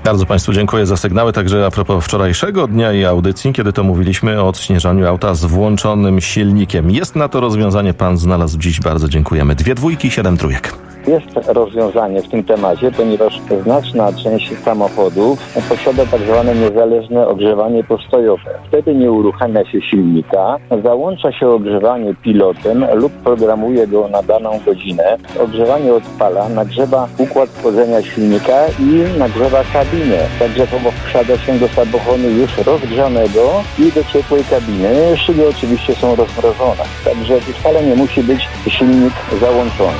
Bardzo Państwu dziękuję za sygnały. Także a propos wczorajszego dnia i audycji, kiedy to mówiliśmy o odśnieżaniu auta z włączonym silnikiem. Jest na to rozwiązanie, pan znalazł dziś. Bardzo dziękujemy. 2 dwójki, 7 trójek. Jest rozwiązanie w tym temacie, ponieważ znaczna część samochodów posiada tak zwane niezależne ogrzewanie postojowe. Wtedy nie uruchamia się silnika, załącza się ogrzewanie pilotem lub programuje go na daną godzinę. Ogrzewanie odpala, nagrzewa układ chłodzenia silnika i nagrzewa kabinę. Także wsiada się do samochodu już rozgrzanego i do ciepłej kabiny. Szyby oczywiście są rozmrożone. Także wcale nie musi być silnik załączony.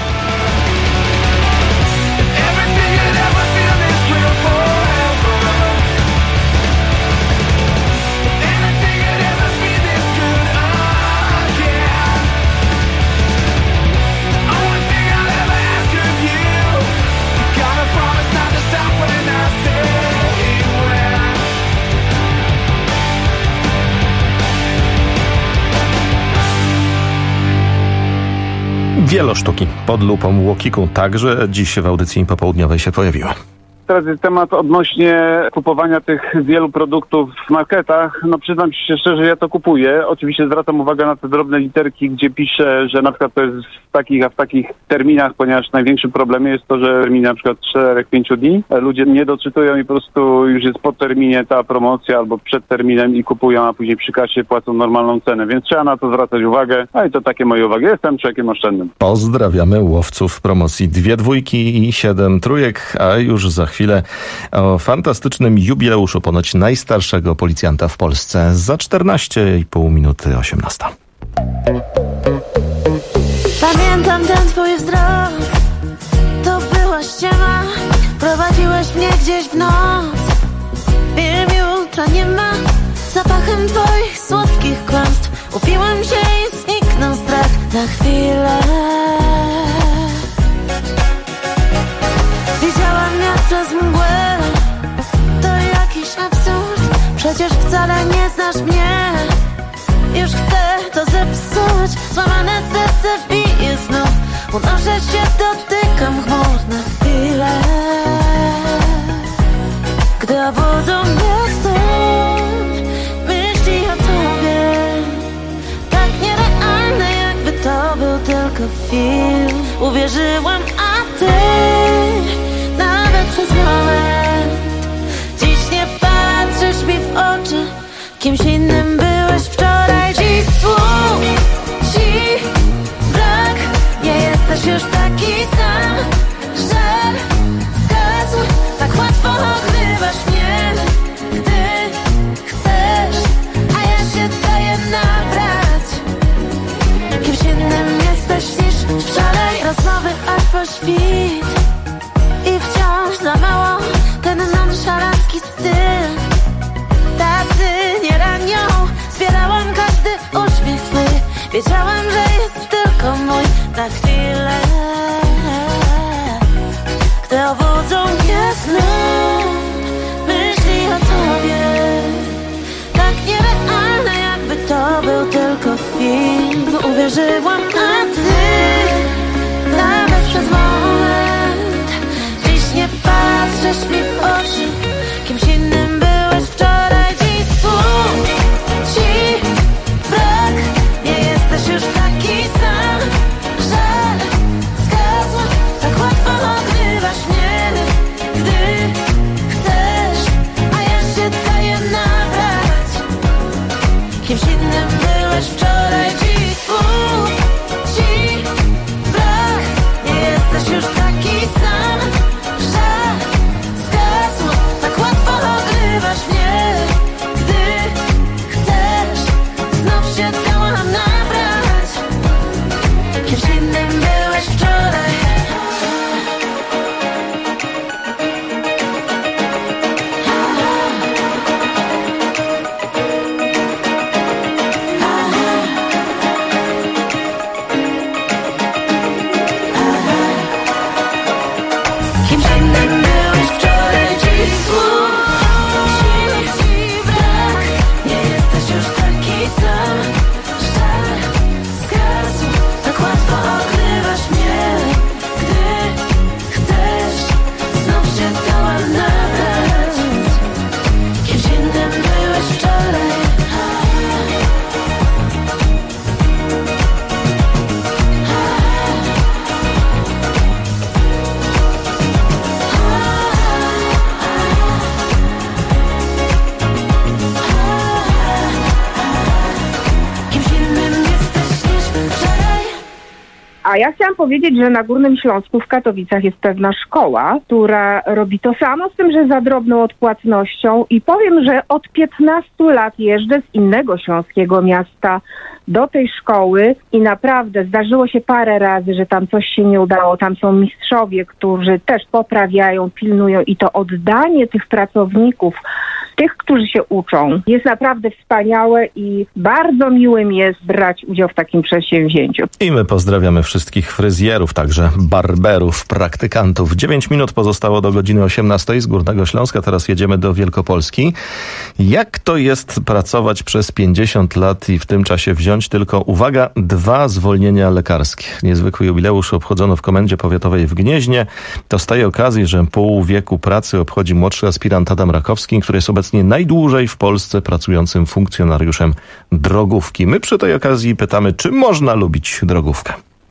Wielosztuki pod lupą UOKiK-u także dziś w audycji popołudniowej się pojawiła. Teraz jest temat odnośnie kupowania tych wielu produktów w marketach. No przyznam się szczerze, że ja to kupuję. Oczywiście zwracam uwagę na te drobne literki, gdzie piszę, że na przykład to jest w takich, a w takich terminach, ponieważ największym problemem jest to, że terminy na przykład 4-5 dni. Ludzie nie doczytują i po prostu już jest po terminie ta promocja albo przed terminem i kupują, a później przy kasie płacą normalną cenę. Więc trzeba na to zwracać uwagę. A i to takie moje uwagi. Jestem człowiekiem oszczędnym. Pozdrawiamy łowców promocji 2 dwójki i 7 trójek, a już za chwilę o fantastycznym jubileuszu ponoć najstarszego policjanta w Polsce. Za 14,5 minuty 18. Pamiętam ten twój wzrok, to była ściema. Prowadziłeś mnie gdzieś w noc. Wiem, jutra nie ma. Zapachem twoich słodkich kłamstw upiłem się i zniknął strach na chwilę. Widziałam jak przez mgłę. To jakiś absurd. Przecież wcale nie znasz mnie. Już chcę to zepsuć. Złamane serce bije znów. Unoszę się, dotykam chmur na chwilę. Gdy obudzą mnie znów myśli o tobie. Tak nierealne, jakby to był tylko film. Uwierzyłam, a ty nawet przez moment dziś nie patrzysz mi w oczy. Kimś innym byłeś wczoraj. Dziś słów ci brak. Nie jesteś już taki sam. Żal zgasł. Tak łatwo ogrywasz mnie, gdy chcesz, a ja się daję nabrać. Kimś innym jesteś niż wczoraj. Rozmowy aż po świt i wciąż za mało ten nonszalancki styl. Tacy nie ranią. Zbierałam każdy uśmiech twój. Wiedziałam, że jest tylko mój na chwilę. Gdy obudzą mnie znów myśli o tobie. Tak nierealne, jakby to był tylko film. Uwierzyłam, a ty nawet przez moment dziś nie patrzysz mi w oczy. Kimś innym byłeś wczoraj. Dziś słów ci brak. Nie jesteś już taki sam. Żal zgasł. Tak łatwo ogrywasz mnie, gdy chcesz, a ja się daję nabrać. Kimś innym byłeś wczoraj. Dziś słów ci brak. Nie jesteś już taki sam. Żal zgasł. Tak łatwo ogrywasz mnie, gdy chcesz. Znów się dałam nabrać. Kimś innym byłeś wczoraj. A ja chciałam powiedzieć, że na Górnym Śląsku w Katowicach jest pewna szkoła, która robi to samo, z tym, że za drobną odpłatnością i powiem, że od 15 lat jeżdżę z innego śląskiego miasta do tej szkoły i naprawdę zdarzyło się parę razy, że tam coś się nie udało. Tam są mistrzowie, którzy też poprawiają, pilnują i to oddanie tych pracowników, tych, którzy się uczą, jest naprawdę wspaniałe i bardzo miłym jest brać udział w takim przedsięwzięciu. I my pozdrawiamy wszystkich fryzjerów, także barberów, praktykantów. 9 minut pozostało do godziny 18 z Górnego Śląska. Teraz jedziemy do Wielkopolski. Jak to jest pracować przez 50 lat i w tym czasie wziąć tylko, uwaga, 2 zwolnienia lekarskie? Niezwykły jubileusz obchodzono w Komendzie Powiatowej w Gnieźnie. To z tej okazji, że pół wieku pracy obchodzi młodszy aspirant Adam Rakowski, który jest obecnie najdłużej w Polsce pracującym funkcjonariuszem drogówki. My przy tej okazji pytamy, czy można lubić drogówkę?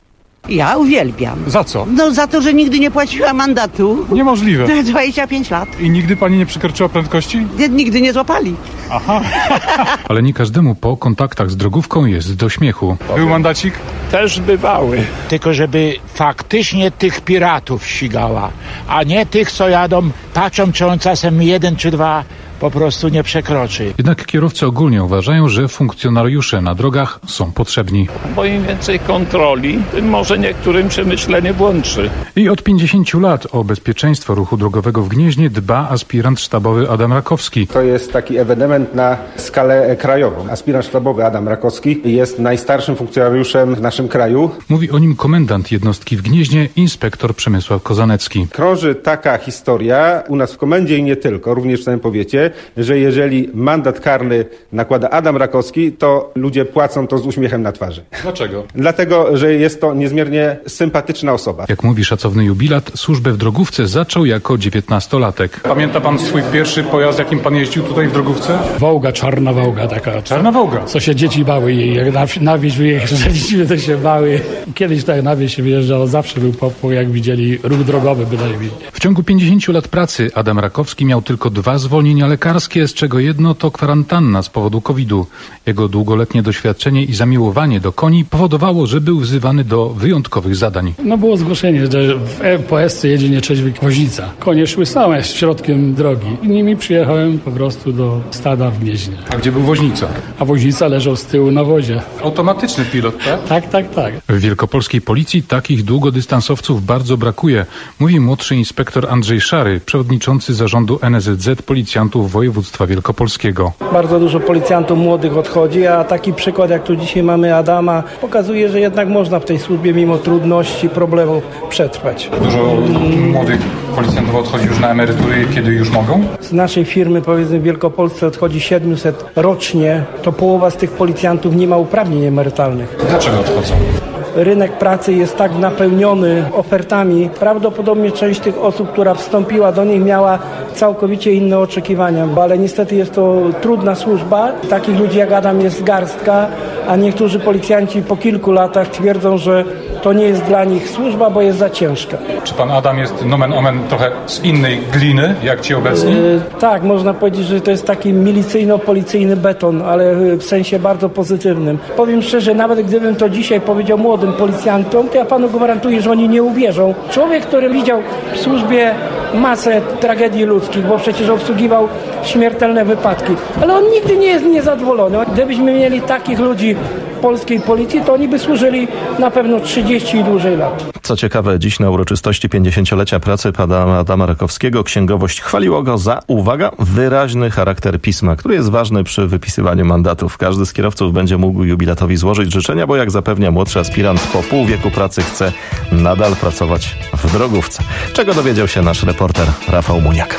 Ja uwielbiam. Za co? No za to, że nigdy nie płaciłam mandatu. Niemożliwe. 25 lat. I nigdy pani nie przekroczyła prędkości? Nigdy nie złapali. Aha. Ale nie każdemu po kontaktach z drogówką jest do śmiechu. Był mandacik? Też bywały. Tylko żeby faktycznie tych piratów ścigała, a nie tych, co jadą, patrzą, czy on czasem 1 czy 2 po prostu nie przekroczy. Jednak kierowcy ogólnie uważają, że funkcjonariusze na drogach są potrzebni. Bo im więcej kontroli, tym może niektórym przemyślenie włączy. I od 50 lat o bezpieczeństwo ruchu drogowego w Gnieźnie dba aspirant sztabowy Adam Rakowski. To jest taki ewenement na skalę krajową. Aspirant sztabowy Adam Rakowski jest najstarszym funkcjonariuszem w naszym kraju. Mówi o nim komendant jednostki w Gnieźnie, inspektor Przemysław Kozanecki. Krąży taka historia u nas w komendzie i nie tylko, również w całym powiecie, że jeżeli mandat karny nakłada Adam Rakowski, to ludzie płacą to z uśmiechem na twarzy. Dlaczego? Dlatego, że jest to niezmiernie sympatyczna osoba. Jak mówi szacowny jubilat, służbę w drogówce zaczął jako 19-latek. Pamięta pan swój pierwszy pojazd, jakim pan jeździł tutaj w drogówce? Wołga, czarna Wołga taka. Czarna Wołga? Co się dzieci bały jej, jak na wieś wyjeżdżaliśmy, to się bały. Kiedyś tak na wieś się wyjeżdżało, zawsze był popór, jak widzieli ruch drogowy bynajmniej. W ciągu 50 lat pracy Adam Rakowski miał tylko 2 zwolnienia lekarskie, z czego jedno to kwarantanna z powodu COVID-u. Jego długoletnie doświadczenie i zamiłowanie do koni powodowało, że był wzywany do wyjątkowych zadań. No było zgłoszenie, że po Esce jedzie nieczeźwy woźnica. Konie szły same środkiem drogi. I nimi przyjechałem po prostu do stada w Gnieźnie. A gdzie był woźnica? A woźnica leżał z tyłu na wozie. Automatyczny pilot, tak? Tak. W wielkopolskiej policji takich długodystansowców bardzo brakuje, mówi młodszy inspektor Andrzej Szary, przewodniczący zarządu NSZZ Policjantów Województwa Wielkopolskiego. Bardzo dużo policjantów młodych odchodzi, a taki przykład jak tu dzisiaj mamy Adama pokazuje, że jednak można w tej służbie mimo trudności, problemów przetrwać. Dużo młodych policjantów odchodzi już na emerytury, kiedy już mogą? Z naszej firmy, powiedzmy w Wielkopolsce odchodzi 700 rocznie, to połowa z tych policjantów nie ma uprawnień emerytalnych. Dlaczego odchodzą? Rynek pracy jest tak napełniony ofertami. Prawdopodobnie część tych osób, która wstąpiła do nich, miała całkowicie inne oczekiwania, ale niestety jest to trudna służba. Takich ludzi jak Adam jest garstka, a niektórzy policjanci po kilku latach twierdzą, że to nie jest dla nich służba, bo jest za ciężka. Czy pan Adam jest nomen omen trochę z innej gliny, jak ci obecni? Tak, można powiedzieć, że to jest taki milicyjno-policyjny beton, ale w sensie bardzo pozytywnym. Powiem szczerze, nawet gdybym to dzisiaj powiedział młodym policjantom, to ja panu gwarantuję, że oni nie uwierzą. Człowiek, który widział w służbie masę tragedii ludzkich, bo przecież obsługiwał śmiertelne wypadki, ale on nigdy nie jest niezadowolony. Gdybyśmy mieli takich ludzi w polskiej policji, to oni by służyli na pewno 30 i dłużej lat. Co ciekawe, dziś na uroczystości 50-lecia pracy Adama Rakowskiego księgowość chwaliło go za, uwaga, wyraźny charakter pisma, który jest ważny przy wypisywaniu mandatów. Każdy z kierowców będzie mógł jubilatowi złożyć życzenia, bo jak zapewnia młodszy aspirant, po pół wieku pracy chce nadal pracować w drogówce. Czego dowiedział się nasz reporter Rafał Muniak.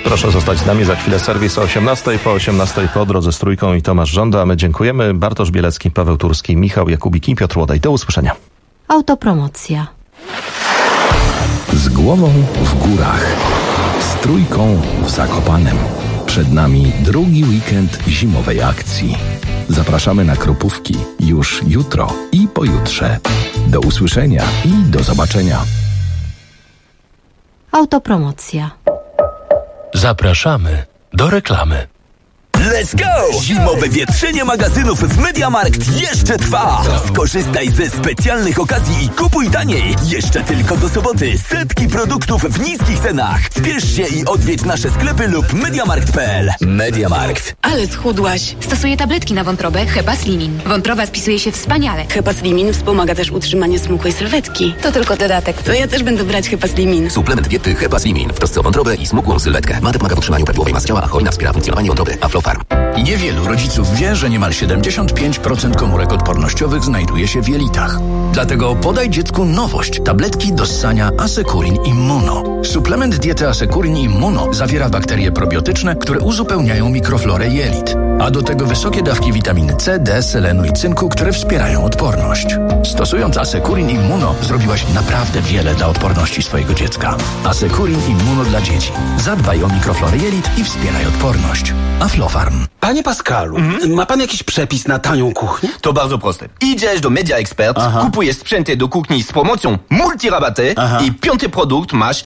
Proszę zostać z nami, za chwilę serwis o 18:00, po 18:00 po drodze z Trójką i Tomasz Żąda. A my dziękujemy. Bartosz Bielecki, Paweł Turski, Michał Jakubik i Piotr Łodaj. Do usłyszenia. Autopromocja. Z głową w górach. Z Trójką w Zakopanem. Przed nami drugi weekend zimowej akcji. Zapraszamy na Kropówki już jutro i pojutrze. Do usłyszenia i do zobaczenia. Autopromocja. Zapraszamy do reklamy. Let's go! Zimowe wietrzenie magazynów w MediaMarkt jeszcze trwa! Skorzystaj ze specjalnych okazji i kupuj taniej! Jeszcze tylko do soboty setki produktów w niskich cenach! Spiesz się i odwiedź nasze sklepy lub mediamarkt.pl. MediaMarkt. Ale schudłaś. Stosuję tabletki na wątrobę Hepaslimin. Wątroba spisuje się wspaniale. Hepaslimin wspomaga też utrzymanie smukłej sylwetki. To tylko dodatek. To ja też będę brać Hepaslimin. Suplement diety Hepaslimin w trosce o wątrobę i smukłą sylwetkę. Ma pomaga w utrzymaniu prawidłowej masy ciała, a hojna wspiera funkcjonowanie wątroby. Aflofarm. Niewielu rodziców wie, że niemal 75% komórek odpornościowych znajduje się w jelitach. Dlatego podaj dziecku nowość. Tabletki do ssania Asekurin Immuno. Suplement diety Asekurin Immuno zawiera bakterie probiotyczne, które uzupełniają mikroflorę jelit. A do tego wysokie dawki witaminy C, D, selenu i cynku, które wspierają odporność. Stosując Asekurin Immuno zrobiłaś naprawdę wiele dla odporności swojego dziecka. Asekurin Immuno dla dzieci. Zadbaj o mikroflorę jelit i wspieraj odporność. Aflofarm. Panie Pascalu, ma pan jakiś przepis na tanią kuchnię? To bardzo proste. Idziesz do Media Expert, kupujesz sprzęty do kuchni z promocją multirabaty i 5. produkt masz